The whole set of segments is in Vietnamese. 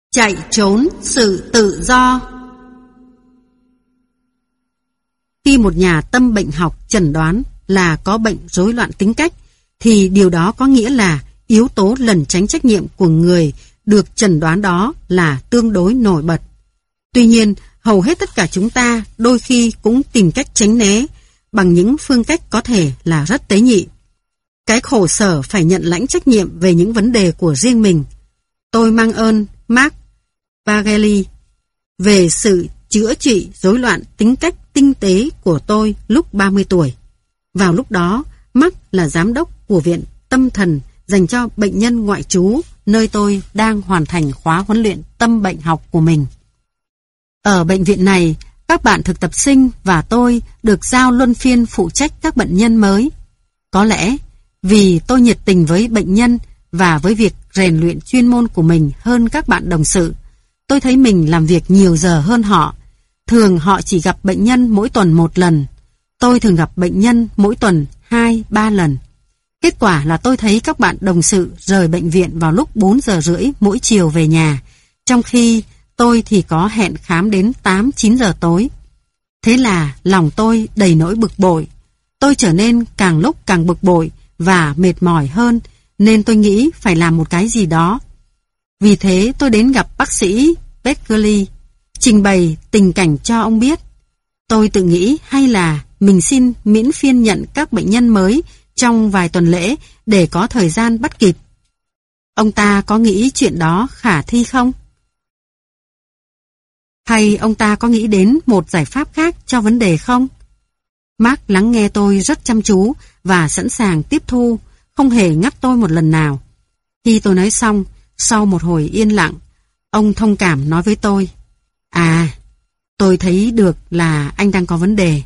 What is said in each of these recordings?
Chạy trốn sự tự do. Khi một nhà tâm bệnh học chẩn đoán là có bệnh rối loạn tính cách, thì điều đó có nghĩa là yếu tố lẩn tránh trách nhiệm của người được chẩn đoán đó là tương đối nổi bật. Tuy nhiên, hầu hết tất cả chúng ta đôi khi cũng tìm cách tránh né bằng những phương cách có thể là rất tế nhị. Cái khổ sở phải nhận lãnh trách nhiệm về những vấn đề của riêng mình. Tôi mang ơn Mark Bagley về sự chữa trị rối loạn tính cách tinh tế của tôi lúc 30 tuổi. Vào lúc đó, Mark là giám đốc của Viện Tâm thần dành cho bệnh nhân ngoại trú, nơi tôi đang hoàn thành khóa huấn luyện tâm bệnh học của mình. Ở bệnh viện này, các bạn thực tập sinh và tôi được giao luân phiên phụ trách các bệnh nhân mới. Có lẽ vì tôi nhiệt tình với bệnh nhân và với việc rèn luyện chuyên môn của mình hơn các bạn đồng sự, tôi thấy mình làm việc nhiều giờ hơn họ. Thường họ chỉ gặp bệnh nhân mỗi tuần 1 lần. Tôi thường gặp bệnh nhân mỗi tuần 2-3 lần. Kết quả là tôi thấy các bạn đồng sự rời bệnh viện vào lúc 4 giờ rưỡi mỗi chiều về nhà, trong khi tôi thì có hẹn khám đến 8-9 giờ tối. Thế là lòng tôi đầy nỗi bực bội. Tôi trở nên càng lúc càng bực bội và mệt mỏi hơn, nên tôi nghĩ phải làm một cái gì đó. Vì thế tôi đến gặp bác sĩ Beckley, trình bày tình cảnh cho ông biết. Tôi tự nghĩ hay là mình xin miễn phiên nhận các bệnh nhân mới trong vài tuần lễ để có thời gian bắt kịp. Ông ta có nghĩ chuyện đó khả thi không? Hay ông ta có nghĩ đến một giải pháp khác cho vấn đề không? Mark lắng nghe tôi rất chăm chú và sẵn sàng tiếp thu, không hề ngắt tôi một lần nào. Khi tôi nói xong, sau một hồi yên lặng, ông thông cảm nói với tôi: tôi thấy được là anh đang có vấn đề.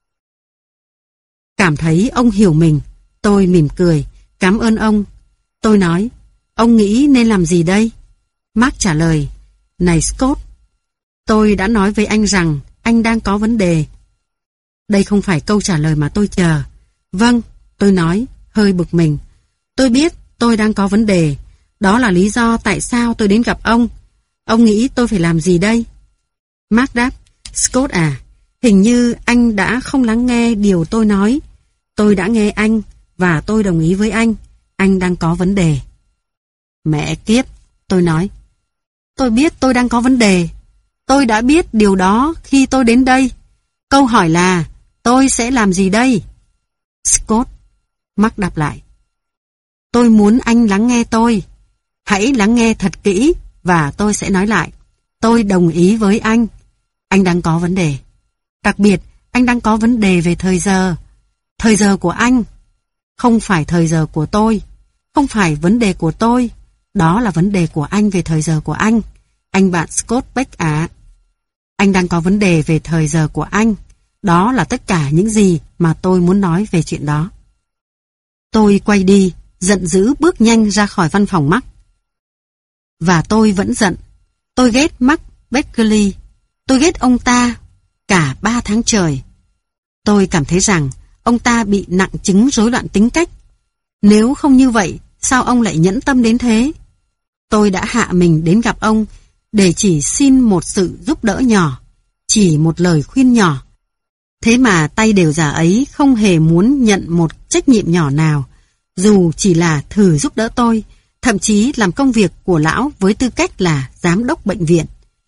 Cảm thấy ông hiểu mình, tôi mỉm cười, cảm ơn ông. Tôi nói: ông nghĩ nên làm gì đây? Mark trả lời: này Scott, tôi đã nói với anh rằng anh đang có vấn đề. Đây không phải câu trả lời mà tôi chờ. Vâng, tôi nói, hơi bực mình. Tôi biết tôi đang có vấn đề. Đó là lý do tại sao tôi đến gặp ông. Ông nghĩ tôi phải làm gì đây? Mark đáp: Scott hình như anh đã không lắng nghe điều tôi nói. Tôi đã nghe anh và tôi đồng ý với anh. Anh đang có vấn đề. Mẹ kiếp, tôi nói. Tôi biết tôi đang có vấn đề. Tôi đã biết điều đó khi tôi đến đây. Câu hỏi là tôi sẽ làm gì đây? Scott, Mark đáp lại. Tôi muốn anh lắng nghe tôi. Hãy lắng nghe thật kỹ và tôi sẽ nói lại. Tôi đồng ý với anh. Anh đang có vấn đề. Đặc biệt, anh đang có vấn đề về thời giờ. Thời giờ của anh. Không phải thời giờ của tôi. Không phải vấn đề của tôi. Đó là vấn đề của anh về thời giờ của anh. Anh bạn Scott Beck Anh đang có vấn đề về thời giờ của anh. Đó là tất cả những gì mà tôi muốn nói về chuyện đó. Tôi quay đi, giận dữ bước nhanh ra khỏi văn phòng Mark. Và tôi vẫn giận. Tôi ghét Mark Beckley. Tôi ghét ông ta cả 3 tháng trời. Tôi cảm thấy rằng ông ta bị nặng chứng rối loạn tính cách. Nếu không như vậy, sao ông lại nhẫn tâm đến thế? Tôi đã hạ mình đến gặp ông để chỉ xin một sự giúp đỡ nhỏ, chỉ một lời khuyên nhỏ. Thế mà tay đều giả ấy không hề muốn nhận một trách nhiệm nhỏ nào, dù chỉ là thử giúp đỡ tôi, thậm chí làm công việc của lão với tư cách là giám đốc bệnh viện.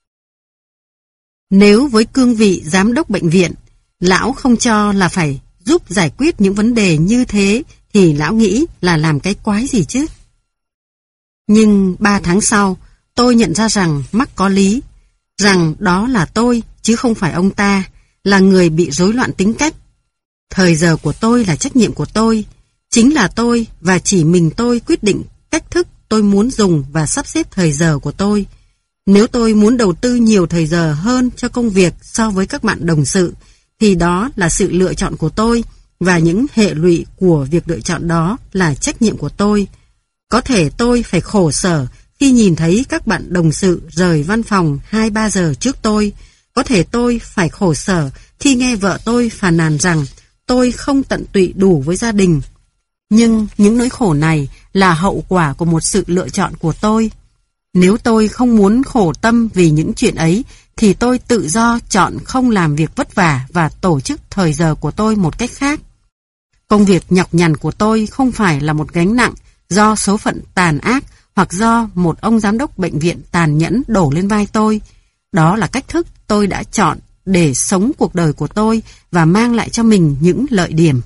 Nếu với cương vị giám đốc bệnh viện, lão không cho là phải giúp giải quyết những vấn đề như thế, thì lão nghĩ là làm cái quái gì chứ? Nhưng 3 tháng sau, tôi nhận ra rằng Mark có lý, rằng đó là tôi chứ không phải ông ta, là người bị rối loạn tính cách. Thời giờ của tôi là trách nhiệm của tôi, chính là tôi và chỉ mình tôi quyết định cách thức tôi muốn dùng và sắp xếp thời giờ của tôi. Nếu tôi muốn đầu tư nhiều thời giờ hơn cho công việc so với các bạn đồng sự, thì đó là sự lựa chọn của tôi, và những hệ lụy của việc lựa chọn đó là trách nhiệm của tôi. Có thể tôi phải khổ sở khi nhìn thấy các bạn đồng sự rời văn phòng 2-3 giờ trước tôi. Có thể tôi phải khổ sở khi nghe vợ tôi phàn nàn rằng tôi không tận tụy đủ với gia đình. Nhưng những nỗi khổ này là hậu quả của một sự lựa chọn của tôi. Nếu tôi không muốn khổ tâm vì những chuyện ấy, thì tôi tự do chọn không làm việc vất vả và tổ chức thời giờ của tôi một cách khác. Công việc nhọc nhằn của tôi không phải là một gánh nặng do số phận tàn ác hoặc do một ông giám đốc bệnh viện tàn nhẫn đổ lên vai tôi. Đó là cách thức tôi đã chọn để sống cuộc đời của tôi và mang lại cho mình những lợi điểm.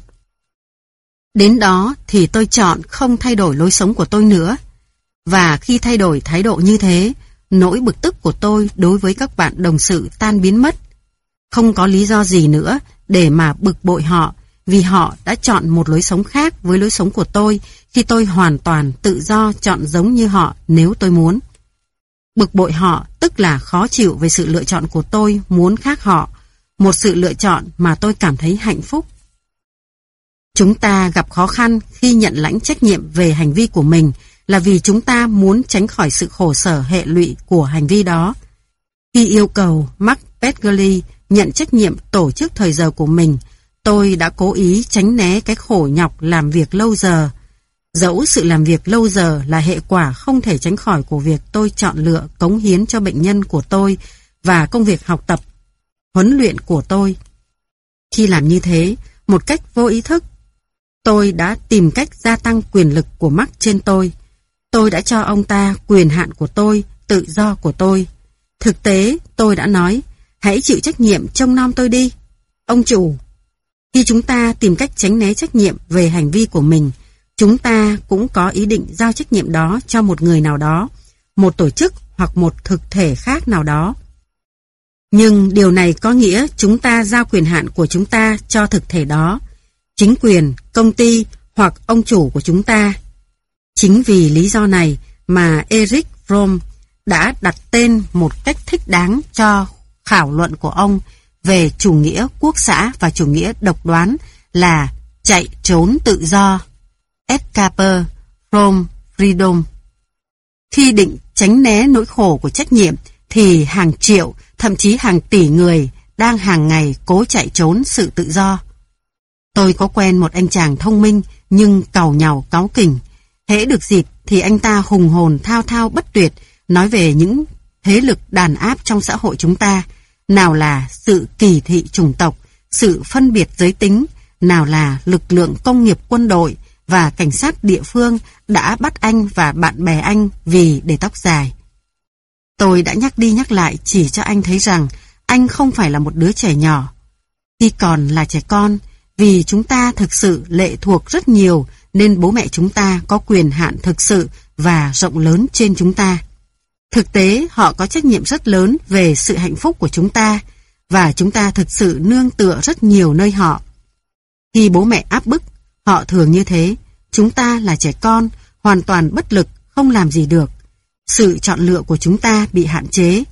Đến đó thì tôi chọn không thay đổi lối sống của tôi nữa. Và khi thay đổi thái độ như thế, nỗi bực tức của tôi đối với các bạn đồng sự tan biến mất. Không có lý do gì nữa để mà bực bội họ, vì họ đã chọn một lối sống khác với lối sống của tôi khi tôi hoàn toàn tự do chọn giống như họ nếu tôi muốn. Bực bội họ tức là khó chịu về sự lựa chọn của tôi muốn khác họ, một sự lựa chọn mà tôi cảm thấy hạnh phúc. Chúng ta gặp khó khăn khi nhận lãnh trách nhiệm về hành vi của mình là vì chúng ta muốn tránh khỏi sự khổ sở hệ lụy của hành vi đó. Khi yêu cầu Mark Petgerly nhận trách nhiệm tổ chức thời giờ của mình, tôi đã cố ý tránh né cái khổ nhọc làm việc lâu giờ. Dẫu sự làm việc lâu giờ là hệ quả không thể tránh khỏi của việc tôi chọn lựa cống hiến cho bệnh nhân của tôi và công việc học tập, huấn luyện của tôi. Khi làm như thế, một cách vô ý thức, tôi đã tìm cách gia tăng quyền lực của Mark trên tôi. Tôi đã cho ông ta quyền hạn của tôi, tự do của tôi. Thực tế, tôi đã nói, hãy chịu trách nhiệm trông nom tôi đi, ông chủ. Khi chúng ta tìm cách tránh né trách nhiệm về hành vi của mình, chúng ta cũng có ý định giao trách nhiệm đó cho một người nào đó, một tổ chức hoặc một thực thể khác nào đó. Nhưng điều này có nghĩa chúng ta giao quyền hạn của chúng ta cho thực thể đó, chính quyền, công ty hoặc ông chủ của chúng ta. Chính vì lý do này mà Erich Fromm đã đặt tên một cách thích đáng cho khảo luận của ông về chủ nghĩa quốc xã và chủ nghĩa độc đoán là chạy trốn tự do, escape from freedom. Khi định tránh né nỗi khổ của trách nhiệm thì hàng triệu, thậm chí hàng tỷ người đang hàng ngày cố chạy trốn sự tự do. Tôi có quen một anh chàng thông minh nhưng càu nhàu cáu kỉnh. Hễ được dịp thì anh ta hùng hồn thao thao bất tuyệt nói về những thế lực đàn áp trong xã hội chúng ta, nào là sự kỳ thị chủng tộc, sự phân biệt giới tính, nào là lực lượng công nghiệp quân đội và cảnh sát địa phương đã bắt anh và bạn bè anh vì để tóc dài. Tôi đã nhắc đi nhắc lại chỉ cho anh thấy rằng anh không phải là một đứa trẻ nhỏ. Khi còn là trẻ con, vì chúng ta thực sự lệ thuộc rất nhiều nên bố mẹ chúng ta có quyền hạn thực sự và rộng lớn trên chúng ta. Thực tế, họ có trách nhiệm rất lớn về sự hạnh phúc của chúng ta và chúng ta thực sự nương tựa rất nhiều nơi họ. Khi bố mẹ áp bức, họ thường như thế, chúng ta là trẻ con, hoàn toàn bất lực, không làm gì được. Sự chọn lựa của chúng ta bị hạn chế.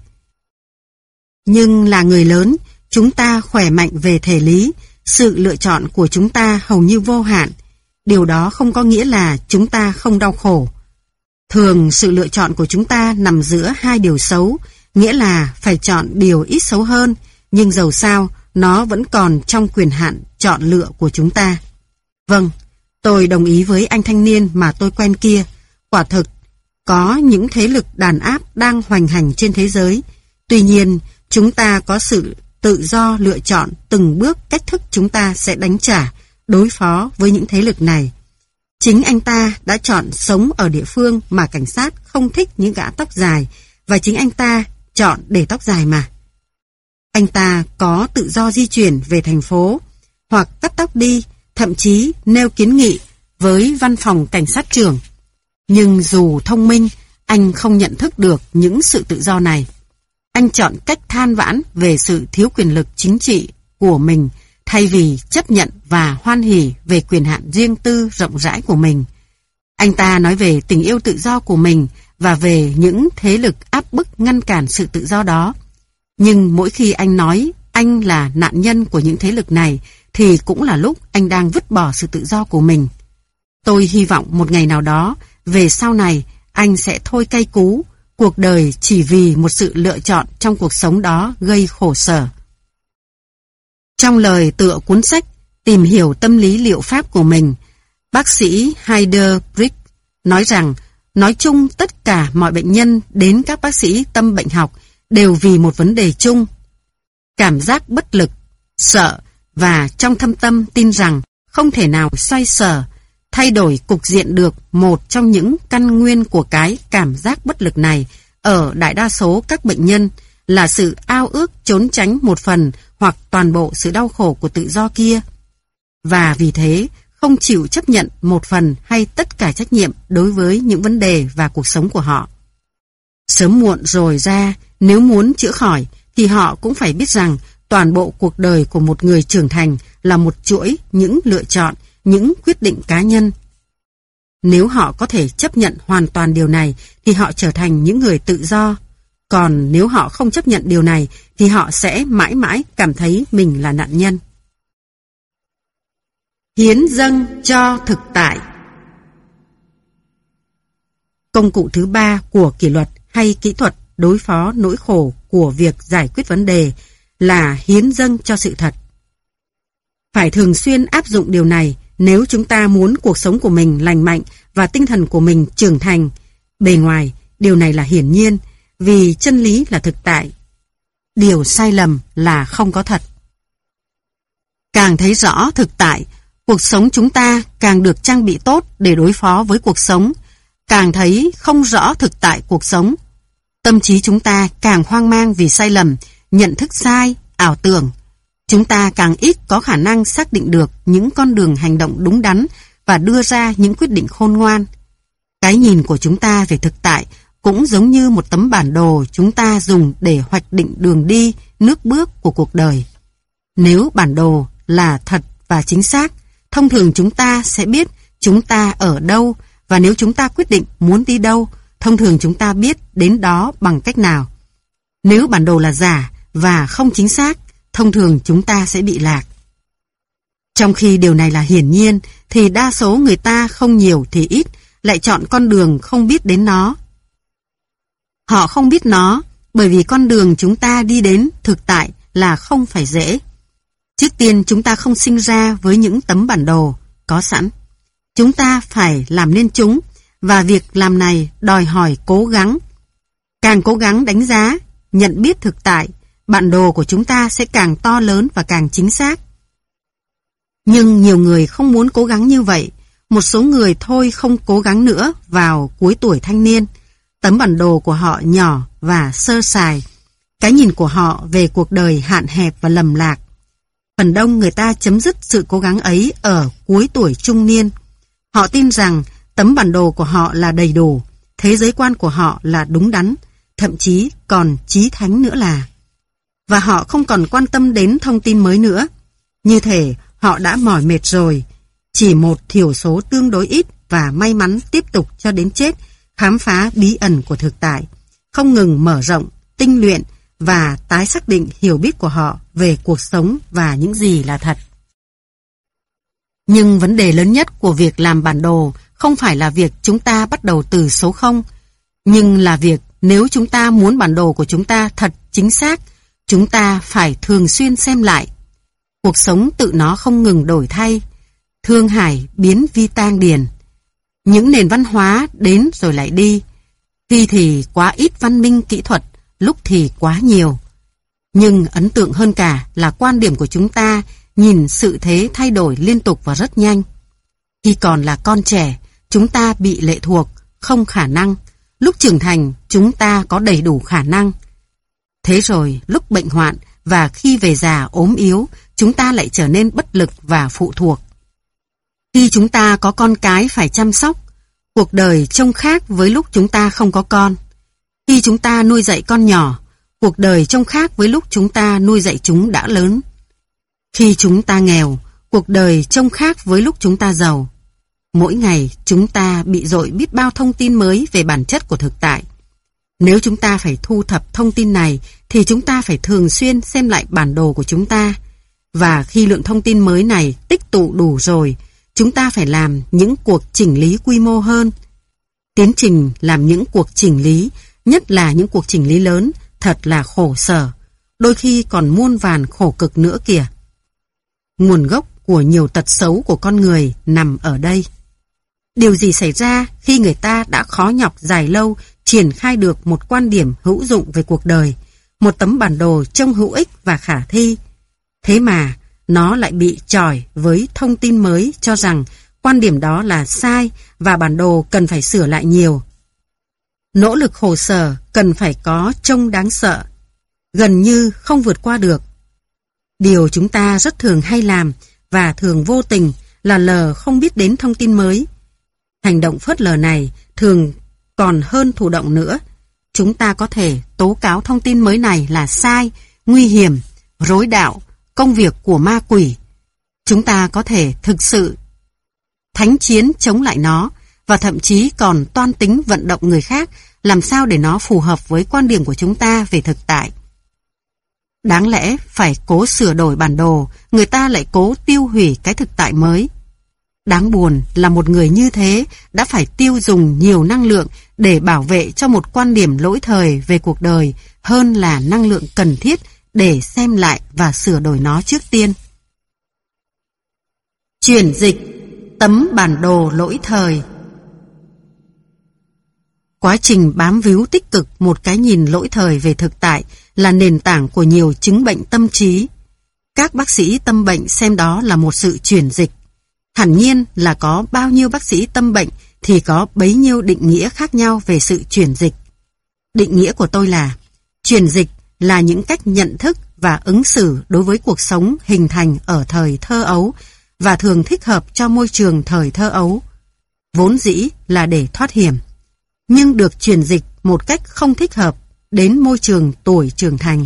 Nhưng là người lớn, chúng ta khỏe mạnh về thể lý, sự lựa chọn của chúng ta hầu như vô hạn. Điều đó không có nghĩa là chúng ta không đau khổ. Thường sự lựa chọn của chúng ta nằm giữa hai điều xấu, nghĩa là phải chọn điều ít xấu hơn, nhưng dầu sao nó vẫn còn trong quyền hạn chọn lựa của chúng ta. Vâng, tôi đồng ý với anh thanh niên mà tôi quen kia. Quả thực, có những thế lực đàn áp đang hoành hành trên thế giới. Tuy nhiên, chúng ta có sự tự do lựa chọn từng bước cách thức chúng ta sẽ đánh trả, đối phó với những thế lực này. Chính anh ta đã chọn sống ở địa phương mà cảnh sát không thích những gã tóc dài, và chính anh ta chọn để tóc dài mà. Anh ta có tự do di chuyển về thành phố, hoặc cắt tóc đi, thậm chí nêu kiến nghị với văn phòng cảnh sát trưởng. Nhưng dù thông minh, anh không nhận thức được những sự tự do này. Anh chọn cách than vãn về sự thiếu quyền lực chính trị của mình thay vì chấp nhận và hoan hỉ về quyền hạn riêng tư rộng rãi của mình. Anh ta nói về tình yêu tự do của mình và về những thế lực áp bức ngăn cản sự tự do đó. Nhưng mỗi khi anh nói anh là nạn nhân của những thế lực này thì cũng là lúc anh đang vứt bỏ sự tự do của mình. Tôi hy vọng một ngày nào đó, về sau này, anh sẽ thôi cay cú, cuộc đời chỉ vì một sự lựa chọn trong cuộc sống đó gây khổ sở. Trong lời tựa cuốn sách Tìm hiểu tâm lý liệu pháp của mình, bác sĩ Heider Brick nói rằng Nói chung tất cả mọi bệnh nhân đến các bác sĩ tâm bệnh học đều vì một vấn đề chung. Cảm giác bất lực, sợ và trong thâm tâm tin rằng không thể nào xoay sở, thay đổi cục diện được một trong những căn nguyên của cái cảm giác bất lực này ở đại đa số các bệnh nhân là sự ao ước trốn tránh một phần hoặc toàn bộ sự đau khổ của tự do kia. Và vì thế, không chịu chấp nhận một phần hay tất cả trách nhiệm đối với những vấn đề và cuộc sống của họ. Sớm muộn rồi ra, nếu muốn chữa khỏi, thì họ cũng phải biết rằng toàn bộ cuộc đời của một người trưởng thành là một chuỗi những lựa chọn, những quyết định cá nhân. Nếu họ có thể chấp nhận hoàn toàn điều này, thì họ trở thành những người tự do. Còn nếu họ không chấp nhận điều này, thì họ sẽ mãi mãi cảm thấy mình là nạn nhân. Hiến dâng cho thực tại. Công cụ thứ ba của kỷ luật hay kỹ thuật đối phó nỗi khổ của việc giải quyết vấn đề là hiến dâng cho sự thật. Phải thường xuyên áp dụng điều này nếu chúng ta muốn cuộc sống của mình lành mạnh và tinh thần của mình trưởng thành. Bề ngoài, điều này là hiển nhiên, vì chân lý là thực tại. Điều sai lầm là không có thật. Càng thấy rõ thực tại, cuộc sống chúng ta càng được trang bị tốt để đối phó với cuộc sống. Càng thấy không rõ thực tại cuộc sống, tâm trí chúng ta càng hoang mang vì sai lầm, nhận thức sai, ảo tưởng. Chúng ta càng ít có khả năng xác định được những con đường hành động đúng đắn và đưa ra những quyết định khôn ngoan. Cái nhìn của chúng ta về thực tại cũng giống như một tấm bản đồ chúng ta dùng để hoạch định đường đi, nước bước của cuộc đời. Nếu bản đồ là thật và chính xác, thông thường chúng ta sẽ biết chúng ta ở đâu, và nếu chúng ta quyết định muốn đi đâu, thông thường chúng ta biết đến đó bằng cách nào. Nếu bản đồ là giả và không chính xác, thông thường chúng ta sẽ bị lạc. Trong khi điều này là hiển nhiên, thì đa số người ta không nhiều thì ít lại chọn con đường không biết đến nó. Họ không biết nó bởi vì con đường chúng ta đi đến thực tại là không phải dễ. Trước tiên chúng ta không sinh ra với những tấm bản đồ có sẵn. Chúng ta phải làm nên chúng, và việc làm này đòi hỏi cố gắng. Càng cố gắng đánh giá, nhận biết thực tại, bản đồ của chúng ta sẽ càng to lớn và càng chính xác. Nhưng nhiều người không muốn cố gắng như vậy. Một số người thôi không cố gắng nữa vào cuối tuổi thanh niên. Tấm bản đồ của họ nhỏ và sơ sài. Cái nhìn của họ về cuộc đời hạn hẹp và lầm lạc. Phần đông người ta chấm dứt sự cố gắng ấy ở cuối tuổi trung niên. Họ tin rằng tấm bản đồ của họ là đầy đủ, thế giới quan của họ là đúng đắn, thậm chí còn chí thánh nữa là. Và họ không còn quan tâm đến thông tin mới nữa. Như thể họ đã mỏi mệt rồi. Chỉ một thiểu số tương đối ít và may mắn tiếp tục cho đến chết khám phá bí ẩn của thực tại, không ngừng mở rộng, tinh luyện và tái xác định hiểu biết của họ về cuộc sống và những gì là thật. Nhưng vấn đề lớn nhất của việc làm bản đồ không phải là việc chúng ta bắt đầu từ số 0, nhưng là việc nếu chúng ta muốn bản đồ của chúng ta thật chính xác, chúng ta phải thường xuyên xem lại. Cuộc sống tự nó không ngừng đổi thay, thương hải biến vi tang điền. Những nền văn hóa đến rồi lại đi, khi thì quá ít văn minh kỹ thuật, lúc thì quá nhiều. Nhưng ấn tượng hơn cả là quan điểm của chúng ta nhìn sự thế thay đổi liên tục và rất nhanh. Khi còn là con trẻ, chúng ta bị lệ thuộc, không khả năng. Lúc trưởng thành, chúng ta có đầy đủ khả năng. Thế rồi, lúc bệnh hoạn và khi về già ốm yếu, chúng ta lại trở nên bất lực và phụ thuộc. Khi chúng ta có con cái phải chăm sóc, cuộc đời trông khác với lúc chúng ta không có con. Khi chúng ta nuôi dạy con nhỏ, cuộc đời trông khác với lúc chúng ta nuôi dạy chúng đã lớn. Khi chúng ta nghèo, cuộc đời trông khác với lúc chúng ta giàu. Mỗi ngày chúng ta bị dội biết bao thông tin mới về bản chất của thực tại. Nếu chúng ta phải thu thập thông tin này, thì chúng ta phải thường xuyên xem lại bản đồ của chúng ta. Và khi lượng thông tin mới này tích tụ đủ rồi, chúng ta phải làm những cuộc chỉnh lý quy mô hơn. Tiến trình làm những cuộc chỉnh lý, nhất là những cuộc chỉnh lý lớn, thật là khổ sở, đôi khi còn muôn vàn khổ cực nữa kìa. Nguồn gốc của nhiều tật xấu của con người nằm ở đây. Điều gì xảy ra khi người ta đã khó nhọc dài lâu triển khai được một quan điểm hữu dụng về cuộc đời, một tấm bản đồ trông hữu ích và khả thi? Thế mà, nó lại bị chọi với thông tin mới cho rằng quan điểm đó là sai và bản đồ cần phải sửa lại nhiều. Nỗ lực khổ sở cần phải có trông đáng sợ, gần như không vượt qua được. Điều chúng ta rất thường hay làm và thường vô tình là lờ không biết đến thông tin mới. Hành động phớt lờ này thường còn hơn thụ động nữa. Chúng ta có thể tố cáo thông tin mới này là sai, nguy hiểm, rối đạo, công việc của ma quỷ. Chúng ta có thể thực sự thánh chiến chống lại nó và thậm chí còn toan tính vận động người khác làm sao để nó phù hợp với quan điểm của chúng ta về thực tại. Đáng lẽ phải cố sửa đổi bản đồ, người ta lại cố tiêu hủy cái thực tại mới. Đáng buồn là một người như thế đã phải tiêu dùng nhiều năng lượng để bảo vệ cho một quan điểm lỗi thời về cuộc đời hơn là năng lượng cần thiết để xem lại và sửa đổi nó trước tiên. Chuyển dịch tấm bản đồ lỗi thời. Quá trình bám víu tích cực một cái nhìn lỗi thời về thực tại là nền tảng của nhiều chứng bệnh tâm trí. Các bác sĩ tâm bệnh xem đó là một sự chuyển dịch. Hẳn nhiên là có bao nhiêu bác sĩ tâm bệnh thì có bấy nhiêu định nghĩa khác nhau về sự chuyển dịch. Định nghĩa của tôi là chuyển dịch là những cách nhận thức và ứng xử đối với cuộc sống hình thành ở thời thơ ấu và thường thích hợp cho môi trường thời thơ ấu. Vốn dĩ là để thoát hiểm, nhưng được chuyển dịch một cách không thích hợp đến môi trường tuổi trưởng thành.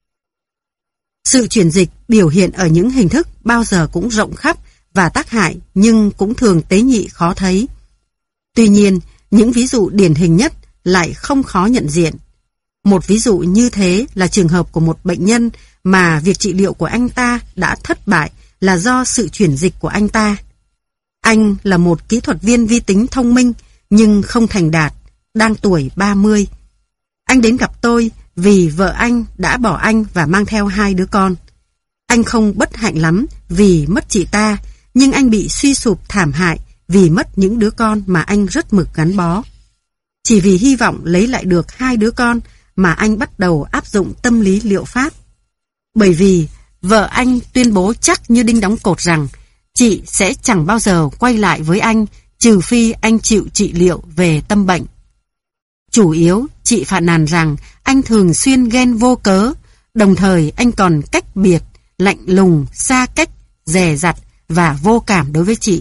Sự chuyển dịch biểu hiện ở những hình thức bao giờ cũng rộng khắp và tác hại nhưng cũng thường tế nhị khó thấy. Tuy nhiên, những ví dụ điển hình nhất lại không khó nhận diện. Một ví dụ như thế là trường hợp của một bệnh nhân mà việc trị liệu của anh ta đã thất bại là do sự chuyển dịch của anh ta. Anh là một kỹ thuật viên vi tính thông minh nhưng không thành đạt, đang tuổi 30. Anh đến gặp tôi vì vợ anh đã bỏ anh và mang theo 2 đứa con. Anh không bất hạnh lắm vì mất chị ta, nhưng anh bị suy sụp thảm hại vì mất những đứa con mà anh rất mực gắn bó. Chỉ vì hy vọng lấy lại được 2 đứa con mà anh bắt đầu áp dụng tâm lý liệu pháp. Bởi vì vợ anh tuyên bố chắc như đinh đóng cột rằng chị sẽ chẳng bao giờ quay lại với anh trừ phi anh chịu trị liệu về tâm bệnh. Chủ yếu, chị phàn nàn rằng anh thường xuyên ghen vô cớ, đồng thời anh còn cách biệt, lạnh lùng, xa cách, dè dặt và vô cảm đối với chị.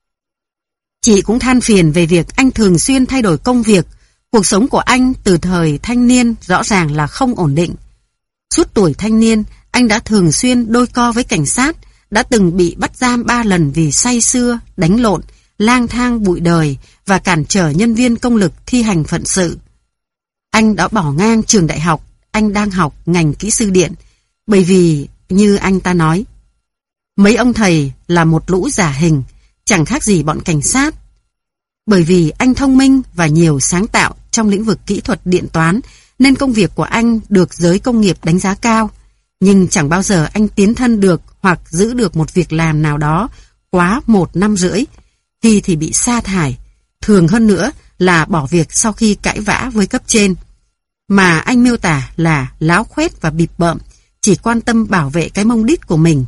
Chị cũng than phiền về việc anh thường xuyên thay đổi công việc. Cuộc sống của anh từ thời thanh niên rõ ràng là không ổn định. Suốt tuổi thanh niên, anh đã thường xuyên đôi co với cảnh sát, đã từng bị bắt giam 3 lần vì say sưa, đánh lộn, lang thang bụi đời và cản trở nhân viên công lực thi hành phận sự. Anh đã bỏ ngang trường đại học, anh đang học ngành kỹ sư điện, bởi vì, như anh ta nói, mấy ông thầy là một lũ giả hình, chẳng khác gì bọn cảnh sát. Bởi vì anh thông minh và nhiều sáng tạo trong lĩnh vực kỹ thuật điện toán, nên công việc của anh được giới công nghiệp đánh giá cao. Nhưng chẳng bao giờ anh tiến thân được hoặc giữ được một việc làm nào đó quá 1 năm rưỡi. Khi thì bị sa thải, thường hơn nữa là bỏ việc sau khi cãi vã với cấp trên. Mà anh miêu tả là láo khoét và bịp bợm, chỉ quan tâm bảo vệ cái mông đít của mình.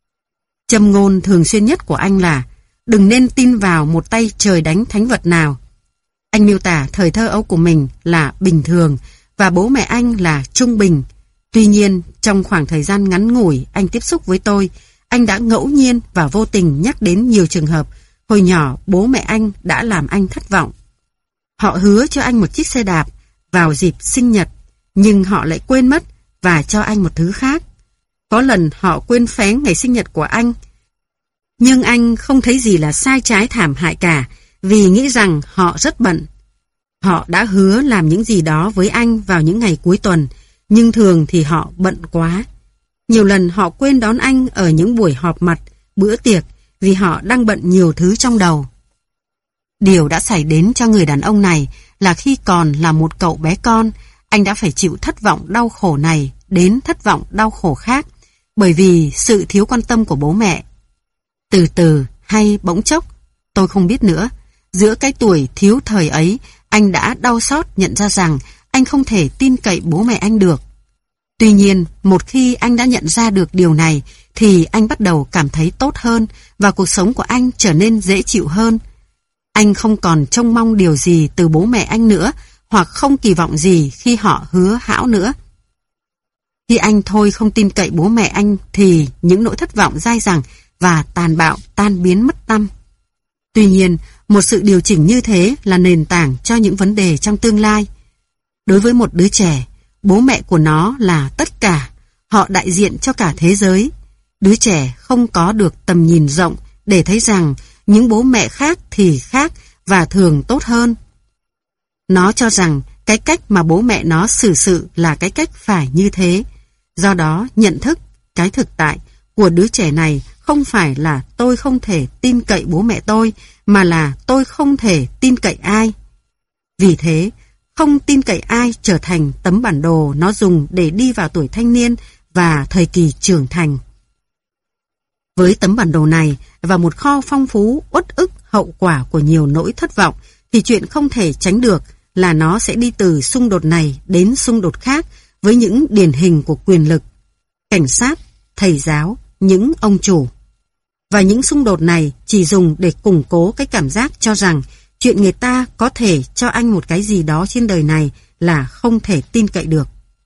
Châm ngôn thường xuyên nhất của anh là đừng nên tin vào một tay trời đánh thánh vật nào. Anh miêu tả thời thơ ấu của mình là bình thường và bố mẹ anh là trung bình. Tuy nhiên, trong khoảng thời gian ngắn ngủi anh tiếp xúc với tôi, anh đã ngẫu nhiên và vô tình nhắc đến nhiều trường hợp hồi nhỏ bố mẹ anh đã làm anh thất vọng. Họ hứa cho anh một chiếc xe đạp vào dịp sinh nhật, nhưng họ lại quên mất và cho anh một thứ khác. Có lần họ quên phén ngày sinh nhật của anh, nhưng anh không thấy gì là sai trái thảm hại cả, vì nghĩ rằng họ rất bận. Họ đã hứa làm những gì đó với anh vào những ngày cuối tuần, nhưng thường thì họ bận quá. Nhiều lần họ quên đón anh ở những buổi họp mặt, bữa tiệc, vì họ đang bận nhiều thứ trong đầu. Điều đã xảy đến cho người đàn ông này là khi còn là một cậu bé con, anh đã phải chịu thất vọng đau khổ này đến thất vọng đau khổ khác, bởi vì sự thiếu quan tâm của bố mẹ. Từ từ hay bỗng chốc, tôi không biết nữa, Giữa cái tuổi thiếu thời ấy, anh đã đau xót nhận ra rằng anh không thể tin cậy bố mẹ anh được. Tuy nhiên, một khi anh đã nhận ra được điều này, thì anh bắt đầu cảm thấy tốt hơn và cuộc sống của anh trở nên dễ chịu hơn. Anh không còn trông mong điều gì từ bố mẹ anh nữa, hoặc không kỳ vọng gì khi họ hứa hão nữa. Khi anh thôi không tin cậy bố mẹ anh thì những nỗi thất vọng dai dẳng và tàn bạo tan biến mất tăm. Tuy nhiên, một sự điều chỉnh như thế là nền tảng cho những vấn đề trong tương lai. Đối với một đứa trẻ, bố mẹ của nó là tất cả, họ đại diện cho cả thế giới. Đứa trẻ không có được tầm nhìn rộng để thấy rằng những bố mẹ khác thì khác và thường tốt hơn. Nó cho rằng cái cách mà bố mẹ nó xử sự là cái cách phải như thế. Do đó, nhận thức, cái thực tại của đứa trẻ này không phải là tôi không thể tin cậy bố mẹ tôi, mà là tôi không thể tin cậy ai. Vì thế, không tin cậy ai trở thành tấm bản đồ nó dùng để đi vào tuổi thanh niên và thời kỳ trưởng thành. Với tấm bản đồ này và một kho phong phú uất ức hậu quả của nhiều nỗi thất vọng, thì chuyện không thể tránh được là nó sẽ đi từ xung đột này đến xung đột khác với những điển hình của quyền lực, cảnh sát, thầy giáo, những ông chủ. Và những xung đột này chỉ dùng để củng cố cái cảm giác cho rằng chuyện người ta có thể cho anh một cái gì đó trên đời này là không thể tin cậy được.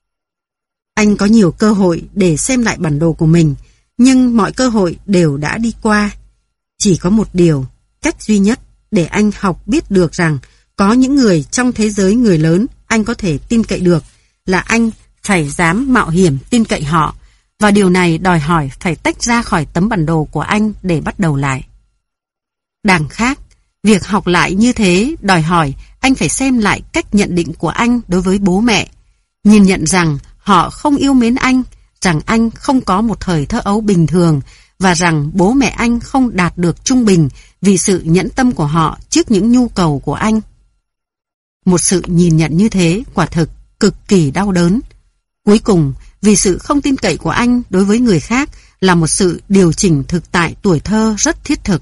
Anh có nhiều cơ hội để xem lại bản đồ của mình, nhưng mọi cơ hội đều đã đi qua. Chỉ có một điều, cách duy nhất để anh học biết được rằng có những người trong thế giới người lớn anh có thể tin cậy được, là anh phải dám mạo hiểm tin cậy họ, và điều này đòi hỏi phải tách ra khỏi tấm bản đồ của anh để bắt đầu lại. Đằng khác, việc học lại như thế đòi hỏi anh phải xem lại cách nhận định của anh đối với bố mẹ, nhìn nhận rằng họ không yêu mến anh, rằng anh không có một thời thơ ấu bình thường, và rằng bố mẹ anh không đạt được trung bình vì sự nhẫn tâm của họ trước những nhu cầu của anh. Một sự nhìn nhận như thế quả thực cực kỳ đau đớn. Cuối cùng, vì sự không tin cậy của anh đối với người khác là một sự điều chỉnh thực tại tuổi thơ rất thiết thực.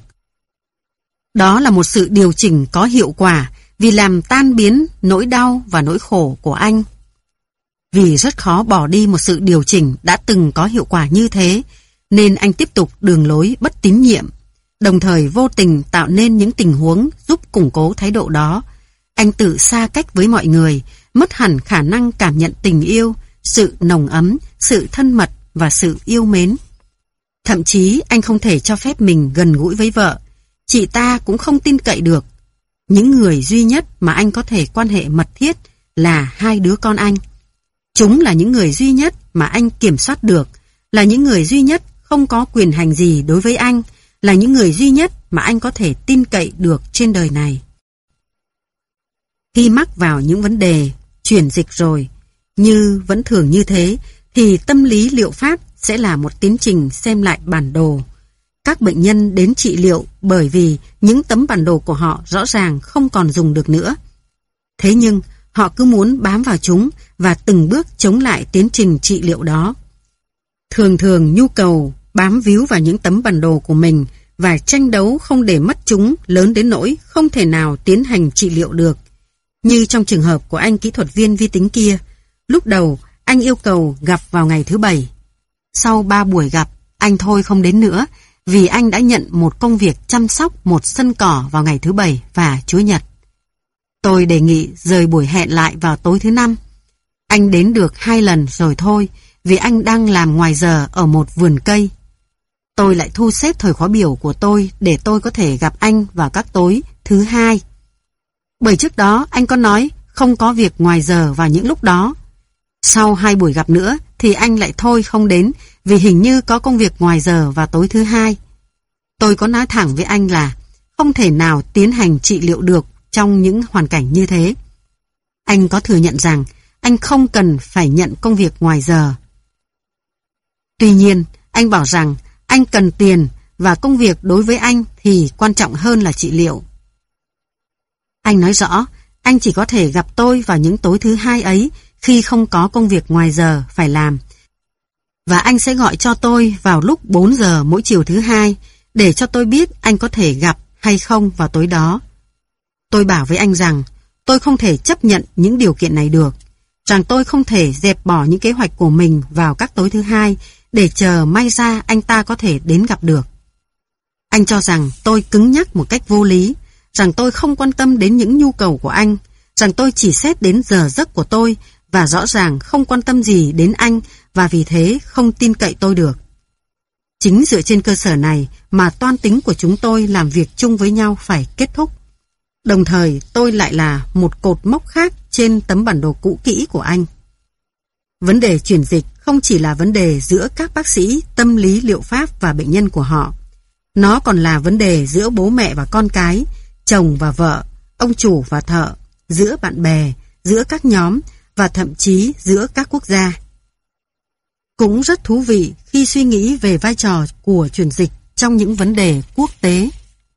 Đó là một sự điều chỉnh có hiệu quả vì làm tan biến nỗi đau và nỗi khổ của anh. Vì rất khó bỏ đi một sự điều chỉnh đã từng có hiệu quả như thế, nên anh tiếp tục đường lối bất tín nhiệm, đồng thời vô tình tạo nên những tình huống giúp củng cố thái độ đó. Anh tự xa cách với mọi người, mất hẳn khả năng cảm nhận tình yêu, sự nồng ấm, sự thân mật và sự yêu mến. Thậm chí anh không thể cho phép mình gần gũi với vợ. Chị ta cũng không tin cậy được. Những người duy nhất mà anh có thể quan hệ mật thiết là hai đứa con anh. Chúng là những người duy nhất mà anh kiểm soát được, là những người duy nhất không có quyền hành gì đối với anh, là những người duy nhất mà anh có thể tin cậy được trên đời này. Khi mắc vào những vấn đề chuyển dịch rồi, như vẫn thường như thế, thì tâm lý liệu pháp sẽ là một tiến trình xem lại bản đồ. Các bệnh nhân đến trị liệu bởi vì những tấm bản đồ của họ rõ ràng không còn dùng được nữa. Thế nhưng, họ cứ muốn bám vào chúng và từng bước chống lại tiến trình trị liệu đó. Thường thường nhu cầu bám víu vào những tấm bản đồ của mình và tranh đấu không để mất chúng lớn đến nỗi không thể nào tiến hành trị liệu được. Như trong trường hợp của anh kỹ thuật viên vi tính kia, lúc đầu anh yêu cầu gặp vào ngày thứ Bảy. Sau 3 buổi gặp, anh thôi không đến nữa vì anh đã nhận một công việc chăm sóc một sân cỏ vào ngày thứ Bảy và Chủ nhật. Tôi đề nghị rời buổi hẹn lại vào tối thứ Năm. Anh đến được 2 lần rồi thôi vì anh đang làm ngoài giờ ở một vườn cây. Tôi lại thu xếp thời khóa biểu của tôi để tôi có thể gặp anh vào các tối thứ Hai. Bởi trước đó anh có nói không có việc ngoài giờ vào những lúc đó. Sau 2 buổi gặp nữa thì anh lại thôi không đến vì hình như có công việc ngoài giờ vào tối thứ Hai. Tôi có nói thẳng với anh là không thể nào tiến hành trị liệu được trong những hoàn cảnh như thế. Anh có thừa nhận rằng anh không cần phải nhận công việc ngoài giờ. Tuy nhiên, anh bảo rằng anh cần tiền và công việc đối với anh thì quan trọng hơn là trị liệu. Anh nói rõ, anh chỉ có thể gặp tôi vào những tối thứ Hai ấy khi không có công việc ngoài giờ phải làm. Và anh sẽ gọi cho tôi vào lúc 4 giờ mỗi chiều thứ Hai để cho tôi biết anh có thể gặp hay không vào tối đó. Tôi bảo với anh rằng tôi không thể chấp nhận những điều kiện này được, rằng tôi không thể dẹp bỏ những kế hoạch của mình vào các tối thứ hai để chờ may ra anh ta có thể đến gặp được. Anh cho rằng tôi cứng nhắc một cách vô lý, rằng tôi không quan tâm đến những nhu cầu của anh, rằng tôi chỉ xét đến giờ giấc của tôi và rõ ràng không quan tâm gì đến anh và vì thế không tin cậy tôi được. Chính dựa trên cơ sở này mà toan tính của chúng tôi làm việc chung với nhau phải kết thúc. Đồng thời tôi lại là một cột mốc khác trên tấm bản đồ cũ kỹ của anh. Vấn đề chuyển dịch không chỉ là vấn đề giữa các bác sĩ tâm lý liệu pháp và bệnh nhân của họ. Nó còn là vấn đề giữa bố mẹ và con cái, chồng và vợ, ông chủ và thợ, giữa bạn bè, giữa các nhóm và thậm chí giữa các quốc gia. Cũng rất thú vị khi suy nghĩ về vai trò của chuyển dịch trong những vấn đề quốc tế.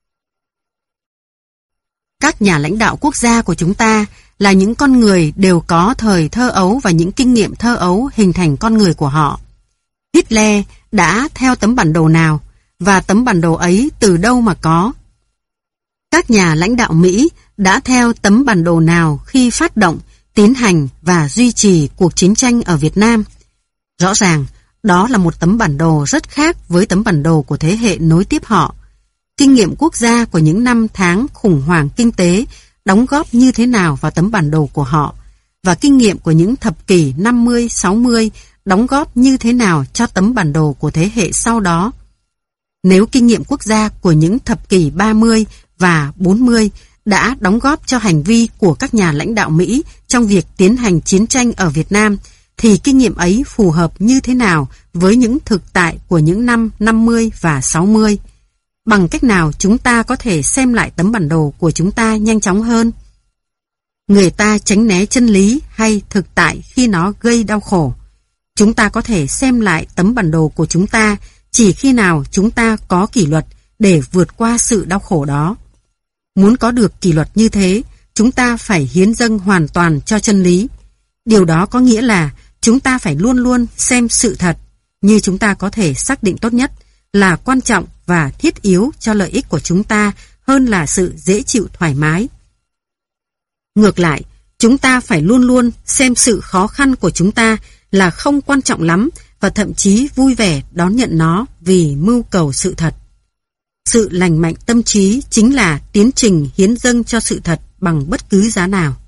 Các nhà lãnh đạo quốc gia của chúng ta là những con người đều có thời thơ ấu và những kinh nghiệm thơ ấu hình thành con người của họ. Hitler đã theo tấm bản đồ nào và tấm bản đồ ấy từ đâu mà có? Các nhà lãnh đạo Mỹ đã theo tấm bản đồ nào khi phát động, tiến hành và duy trì cuộc chiến tranh ở Việt Nam? Rõ ràng, đó là một tấm bản đồ rất khác với tấm bản đồ của thế hệ nối tiếp họ. Kinh nghiệm quốc gia của những năm tháng khủng hoảng kinh tế đóng góp như thế nào vào tấm bản đồ của họ, và kinh nghiệm của những thập kỷ 50-60 đóng góp như thế nào cho tấm bản đồ của thế hệ sau đó. Nếu kinh nghiệm quốc gia của những thập kỷ 30 và 40 đã đóng góp cho hành vi của các nhà lãnh đạo Mỹ trong việc tiến hành chiến tranh ở Việt Nam, thì kinh nghiệm ấy phù hợp như thế nào với những thực tại của những năm 50 và 60? Bằng cách nào chúng ta có thể xem lại tấm bản đồ của chúng ta nhanh chóng hơn? Người ta tránh né chân lý hay thực tại khi nó gây đau khổ. Chúng ta có thể xem lại tấm bản đồ của chúng ta chỉ khi nào chúng ta có kỷ luật để vượt qua sự đau khổ đó. Muốn có được kỷ luật như thế, chúng ta phải hiến dâng hoàn toàn cho chân lý. Điều đó có nghĩa là chúng ta phải luôn luôn xem sự thật như chúng ta có thể xác định tốt nhất là quan trọng và thiết yếu cho lợi ích của chúng ta hơn là sự dễ chịu thoải mái. Ngược lại, chúng ta phải luôn luôn xem sự khó khăn của chúng ta là không quan trọng lắm và thậm chí vui vẻ đón nhận nó vì mưu cầu sự thật. Sự lành mạnh tâm trí chính là tiến trình hiến dâng cho sự thật bằng bất cứ giá nào.